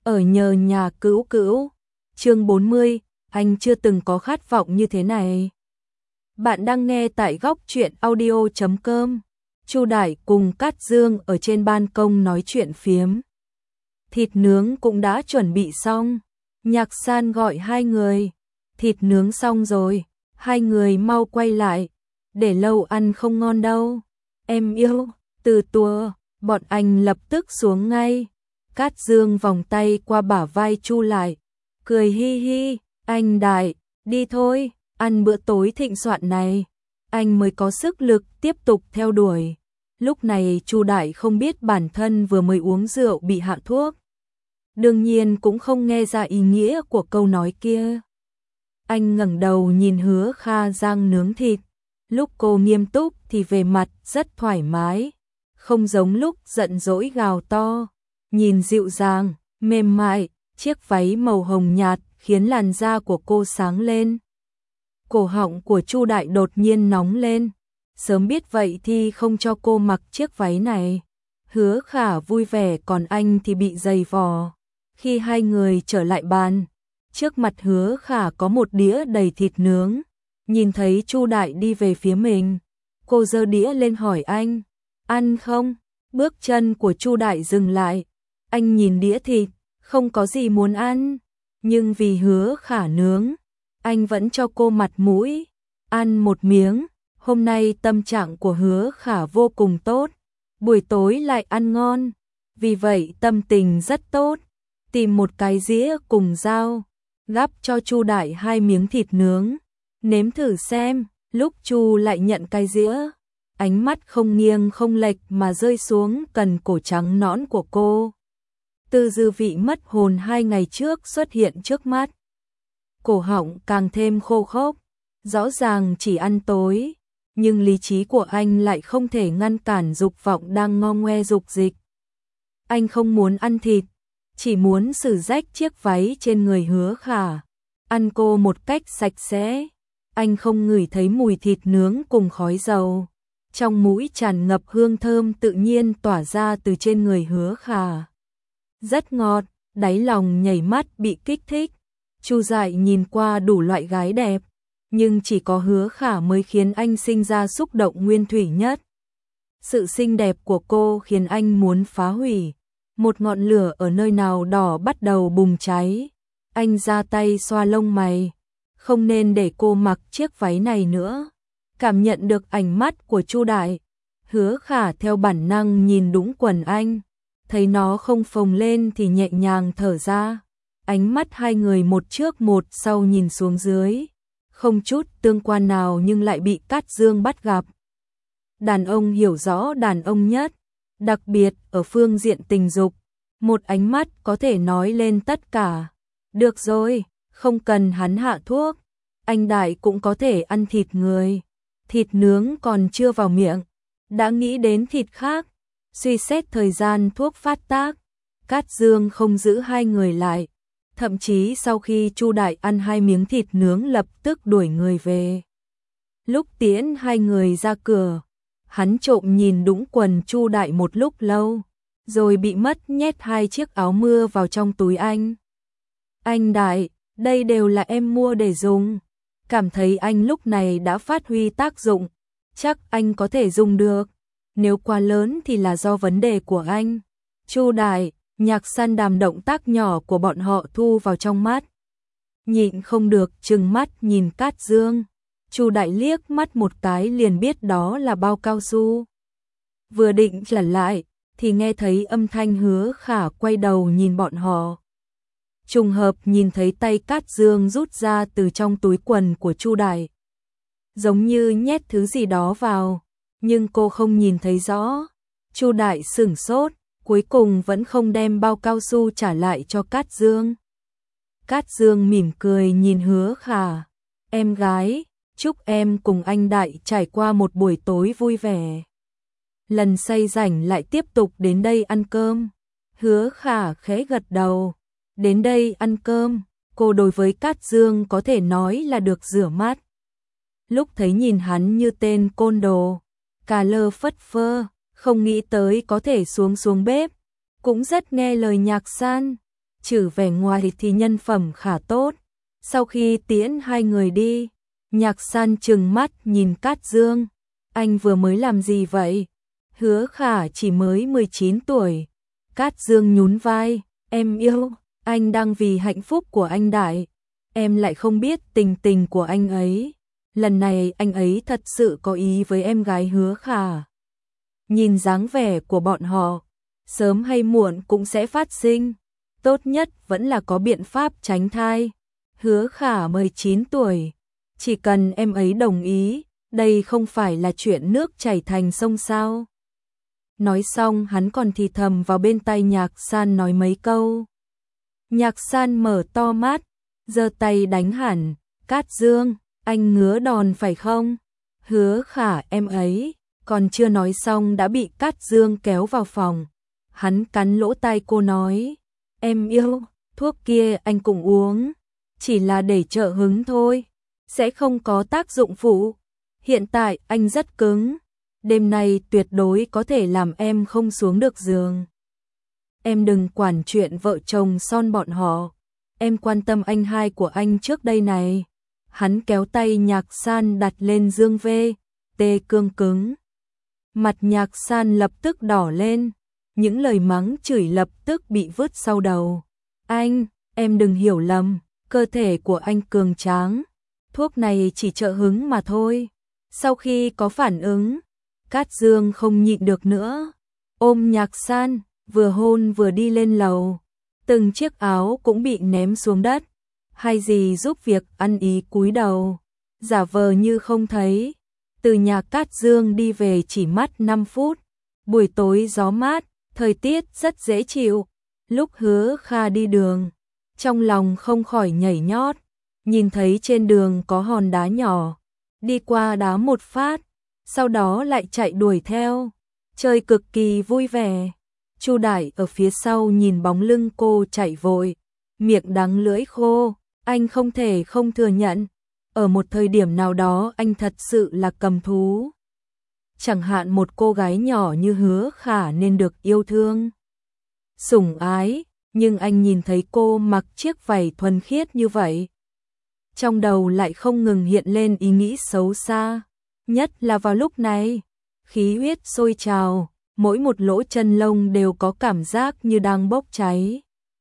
Ở nhờ nhà cữu cữu. Chương 40, anh chưa từng có khát vọng như thế này. Bạn đang nghe tại góc truyện audio.com. Chu Đại cùng Cát Dương ở trên ban công nói chuyện phiếm. Thịt nướng cũng đã chuẩn bị xong. Nhạc San gọi hai người. Thịt nướng xong rồi, hai người mau quay lại. Để lâu ăn không ngon đâu. Em yêu, từ tua, bọn anh lập tức xuống ngay. Cát Dương vòng tay qua bả vai Chu lại, cười hi hi, anh Đại, đi thôi, ăn bữa tối thịnh soạn này. Anh mới có sức lực tiếp tục theo đuổi. Lúc này Chu Đại không biết bản thân vừa mới uống rượu bị hạ thuốc. Đương nhiên cũng không nghe ra ý nghĩa của câu nói kia. Anh ngẩng đầu nhìn Hứa Kha rang nướng thịt. Lúc cô nghiêm túc thì về mặt rất thoải mái, không giống lúc giận dỗi gào to. Nhìn dịu dàng, mềm mại, chiếc váy màu hồng nhạt khiến làn da của cô sáng lên. Cổ họng của Chu Đại đột nhiên nóng lên. Sớm biết vậy thì không cho cô mặc chiếc váy này. Hứa Khả vui vẻ còn anh thì bị dày vò. Khi hai người trở lại bàn, trước mặt Hứa Khả có một đĩa đầy thịt nướng. Nhìn thấy Chu Đại đi về phía mình, cô giơ đĩa lên hỏi anh, ăn không? Bước chân của Chu Đại dừng lại. Anh nhìn đĩa thịt, không có gì muốn ăn, nhưng vì Hứa Khả nướng, anh vẫn cho cô mặt mũi, ăn một miếng. Hôm nay tâm trạng của Hứa Khả vô cùng tốt, buổi tối lại ăn ngon, vì vậy tâm tình rất tốt. Tìm một cái dĩa cùng dao, gắp cho Chu Đại hai miếng thịt nướng, nếm thử xem. Lúc Chu lại nhận cái dĩa, ánh mắt không nghiêng không lệch mà rơi xuống cần cổ trắng nõn của cô. Từ dư vị mất hồn 2 ngày trước xuất hiện trước mắt. Cổ họng càng thêm khô khốc, rõ ràng chỉ ăn tối, nhưng lý trí của anh lại không thể ngăn cản dục vọng đang ngo ngoe dục dịch. Anh không muốn ăn thịt, chỉ muốn xử rách chiếc váy trên người Hứa Khả, ăn cô một cách sạch sẽ. Anh không ngửi thấy mùi thịt nướng cùng khói dầu, trong mũi tràn ngập hương thơm tự nhiên tỏa ra từ trên người Hứa Khả. Rất ngọt, đáy lòng nhảy mắt bị kích thích. Chu Dại nhìn qua đủ loại gái đẹp, nhưng chỉ có Hứa Khả mới khiến anh sinh ra xúc động nguyên thủy nhất. Sự xinh đẹp của cô khiến anh muốn phá hủy. Một ngọn lửa ở nơi nào đỏ bắt đầu bùng cháy. Anh ra tay xoa lông mày. Không nên để cô mặc chiếc váy này nữa. Cảm nhận được ánh mắt của Chu Đại, Hứa Khả theo bản năng nhìn đũng quần anh. Thấy nó không phồng lên thì nhẹ nhàng thở ra. Ánh mắt hai người một trước một sau nhìn xuống dưới. Không chút tương quan nào nhưng lại bị Cát Dương bắt gặp. Đàn ông hiểu rõ đàn ông nhất, đặc biệt ở phương diện tình dục. Một ánh mắt có thể nói lên tất cả. Được rồi, không cần hắn hạ thuốc. Anh Đại cũng có thể ăn thịt người. Thịt nướng còn chưa vào miệng, đã nghĩ đến thịt khác. Suy xét thời gian thuốc phát tác, Cát Dương không giữ hai người lại. Thậm chí sau khi Chu Đại ăn hai miếng thịt nướng lập tức đuổi người về. Lúc tiễn hai người ra cửa, hắn trộm nhìn đũng quần Chu Đại một lúc lâu, rồi bị mất nhét hai chiếc áo mưa vào trong túi anh. Anh Đại, đây đều là em mua để dùng. Cảm thấy anh lúc này đã phát huy tác dụng, chắc anh có thể dùng được. Nếu quá lớn thì là do vấn đề của anh. Chu Đại, Nhạc San đàm động tác nhỏ của bọn họ thu vào trong mắt. Nhịn không được trừng mắt nhìn Cát Dương. Chu Đại liếc mắt một cái liền biết đó là bao cao su. Vừa định lẩn lại thì nghe thấy âm thanh Hứa Khả quay đầu nhìn bọn họ. Trùng hợp nhìn thấy tay Cát Dương rút ra từ trong túi quần của Chu Đại. Giống như nhét thứ gì đó vào, nhưng cô không nhìn thấy rõ. Chu Đại sửng sốt, cuối cùng vẫn không đem bao cao su trả lại cho Cát Dương. Cát Dương mỉm cười nhìn Hứa Khả. Em gái, chúc em cùng anh Đại trải qua một buổi tối vui vẻ. Lần say rảnh lại tiếp tục đến đây ăn cơm. Hứa Khả khẽ gật đầu. Đến đây ăn cơm, cô đối với Cát Dương có thể nói là được rửa mắt. Lúc thấy nhìn hắn như tên côn đồ, cà lơ phất phơ, không nghĩ tới có thể xuống bếp, cũng rất nghe lời Nhạc San. trừ vẻ ngoài thì nhân phẩm khá tốt. Sau khi tiễn hai người đi, Nhạc San trừng mắt nhìn Cát Dương. Anh vừa mới làm gì vậy? Hứa Khả chỉ mới 19 tuổi. Cát Dương nhún vai. Em yêu, anh đang vì hạnh phúc của anh Đại. Em lại không biết tình tình của anh ấy. Lần này anh ấy thật sự có ý với em gái Hứa Khả. Nhìn dáng vẻ của bọn họ, sớm hay muộn cũng sẽ phát sinh. Tốt nhất vẫn là có biện pháp tránh thai. Hứa Khả 19 tuổi. Chỉ cần em ấy đồng ý, đây không phải là chuyện nước chảy thành sông sao. Nói xong hắn còn thì thầm vào bên tai Nhạc San nói mấy câu. Nhạc San mở to mắt, giơ tay đánh hẳn. Cát Dương, anh ngứa đòn phải không? Hứa Khả em ấy, còn chưa nói xong đã bị Cát Dương kéo vào phòng. Hắn cắn lỗ tai cô nói, em yêu, thuốc kia anh cũng uống, chỉ là để trợ hứng thôi, sẽ không có tác dụng phụ. Hiện tại anh rất cứng, đêm nay tuyệt đối có thể làm em không xuống được giường. Em đừng quản chuyện vợ chồng son bọn họ, em quan tâm anh hai của anh trước đây này. Hắn kéo tay Nhạc San đặt lên dương tê cương cứng. Mặt Nhạc San lập tức đỏ lên, những lời mắng chửi lập tức bị vứt sau đầu. Anh, em đừng hiểu lầm, cơ thể của anh cường tráng, thuốc này chỉ trợ hứng mà thôi. Sau khi có phản ứng, Cát Dương không nhịn được nữa, ôm Nhạc San, vừa hôn vừa đi lên lầu. Từng chiếc áo cũng bị ném xuống đất. Hai dì giúp việc ăn ý cúi đầu, giả vờ như không thấy. Từ nhà Cát Dương đi về chỉ mất 5 phút. Buổi tối gió mát, thời tiết rất dễ chịu. Lúc Hứa Kha đi đường, trong lòng không khỏi nhảy nhót. Nhìn thấy trên đường có hòn đá nhỏ, đi qua đá một phát, sau đó lại chạy đuổi theo, chơi cực kỳ vui vẻ. Chu Đại ở phía sau nhìn bóng lưng cô chạy vội, miệng đắng lưỡi khô. Anh không thể không thừa nhận, ở một thời điểm nào đó anh thật sự là cầm thú. Chẳng hạn một cô gái nhỏ như Hứa Khả nên được yêu thương, sủng ái, nhưng anh nhìn thấy cô mặc chiếc vải thuần khiết như vậy, trong đầu lại không ngừng hiện lên ý nghĩ xấu xa. Nhất là vào lúc này, khí huyết sôi trào, mỗi một lỗ chân lông đều có cảm giác như đang bốc cháy.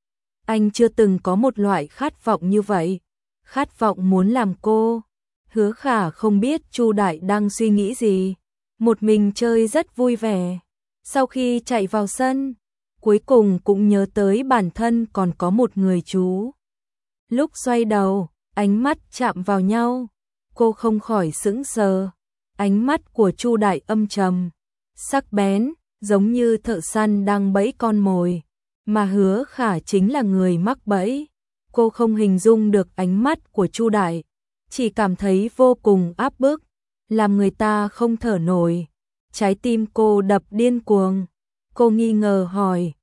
Anh chưa từng có một loại khát vọng như vậy, khát vọng muốn làm cô. Hứa Khả không biết Chu Đại đang suy nghĩ gì, một mình chơi rất vui vẻ. Sau khi chạy vào sân, cuối cùng cũng nhớ tới bản thân còn có một người chú. Lúc xoay đầu, ánh mắt chạm vào nhau, cô không khỏi sững sờ. Ánh mắt của Chu Đại âm trầm, sắc bén, giống như thợ săn đang bẫy con mồi. Mà Hứa Khả chính là người mắc bẫy. Cô không hình dung được ánh mắt của Chu Đại, chỉ cảm thấy vô cùng áp bức, làm người ta không thở nổi. Trái tim cô đập điên cuồng. Cô nghi ngờ hỏi,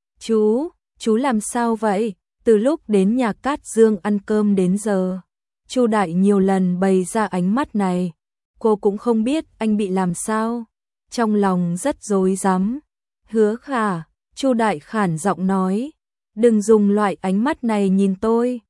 chú làm sao vậy? Từ lúc đến nhà Cát Dương ăn cơm đến giờ, Chu Đại nhiều lần bày ra ánh mắt này. Cô cũng không biết anh bị làm sao, trong lòng rất rối rắm. Hứa Khả, Chu Đại khản giọng nói, đừng dùng loại ánh mắt này nhìn tôi.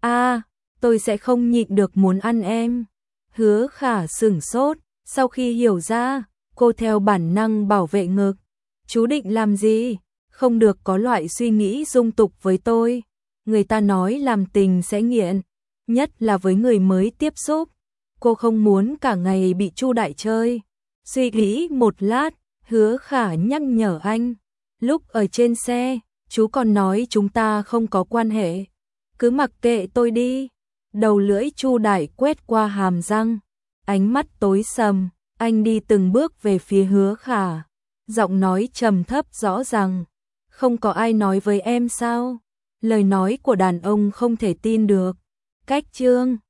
Tôi sẽ không nhịn được muốn ăn em. Hứa Khả sửng sốt, sau khi hiểu ra, cô theo bản năng bảo vệ ngực. Chú định làm gì? Không được có loại suy nghĩ dung tục với tôi. Người ta nói làm tình sẽ nghiện, nhất là với người mới tiếp xúc. Cô không muốn cả ngày bị Chu Đại chơi. Suy nghĩ một lát, Hứa Khả nhắc nhở anh. Lúc ở trên xe, chú còn nói chúng ta không có quan hệ. Cứ mặc kệ tôi đi. Đầu lưỡi Chu Đại quét qua hàm răng. Ánh mắt tối sầm, anh đi từng bước về phía Hứa Khả. Giọng nói trầm thấp rõ ràng. Không có ai nói với em sao? Lời nói của đàn ông không thể tin được. Cách chương